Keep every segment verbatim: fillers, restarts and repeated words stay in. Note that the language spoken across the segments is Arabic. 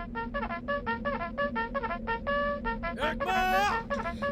اجمع.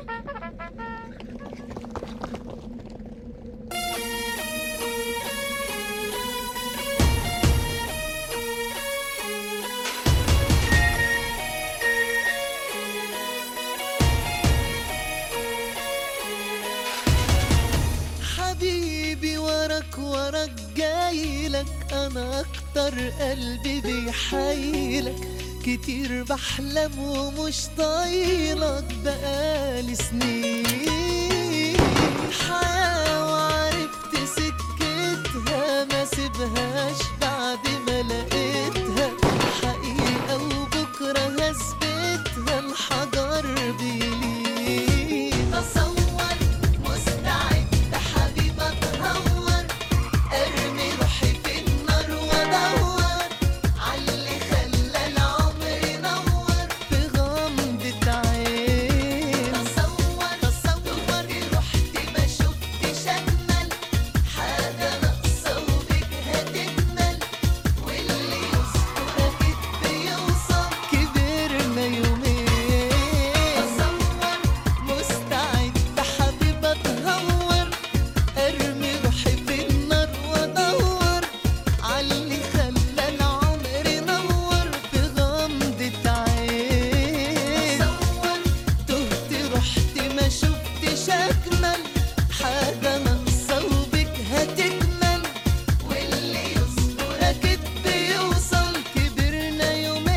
حبيبي وراك وراك جايلك، انا اكتر قلبي بيحايلك، كتير بحلم ومش طايلك بقالي سنين. حياة وعرفت سكتها، ما سيبهاش بعد ما لقيتها، حقيقة وبكرة هثبتها، الحجر بيلين. تصور مستعد حبيب اتهور، ارمي روحي في النار وادور عاللي خلى العمر ينور في غمضة عين. تصور تصور رحت ما شفتش اجمل حاجة ناقصة وبك هتكمل، واللي يصبر اكيد بيوصل، كبرنا يومين. تصور مستعد حبيب اتهور، ارمي روحي في النار وادور عاللي خلى العمر ينور في غمضة عين. تصور تهت رحت ما شفتش اجمل حاجة ناقصة وبك هتكمل، واللي يصبر اكيد بيوصل، كبرنا يومين.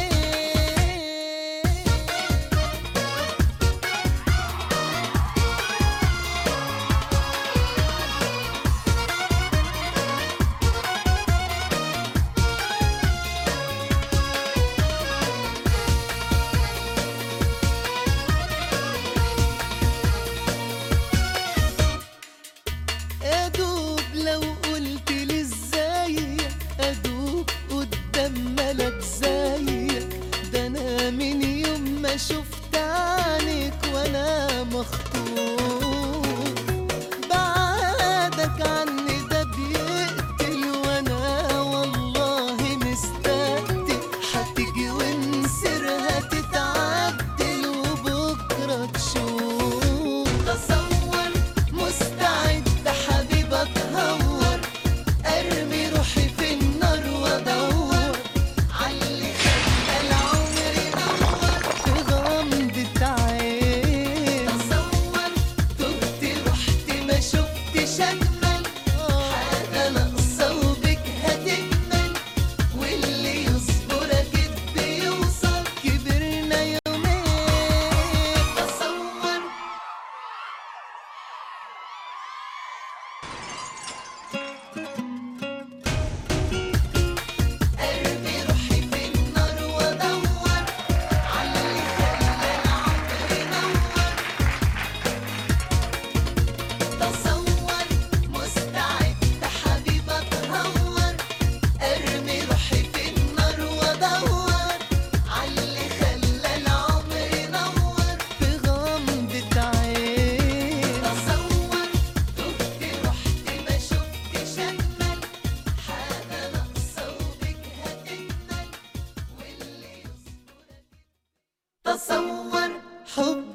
ادوب لو قلت لي ازاي، ادوب قدام ملك زيك، ده انا من يوم ما شفت عينك وانا مخطوف. بعدك عني ده بيقتل، وانا والله مستقتل، هتيجي ونسيرها تتعدل وبكره تشوف. تصور مستعد حبيب اتهور، ارمي روحي في النار وادور عاللي خلى العمر ينور في غمضة عين. تصور تهت رحت ما شفتش اجمل حاجة ناقصة وبك هتكمل، واللي يصبر اكيد بيوصل، كبرنا يومين. تصور ارمي روحي في النار وادور عاللي خلى العمر ينور. تصور مستعد حبيب اتهور، ارمي روحي في النار وادور عاللي خلى العمر ينور في غمضة عين. تصور تهت رحت ما شفتش اجمل حاجة ناقصة وبك هتكمل، واللي يصبر. تصور حب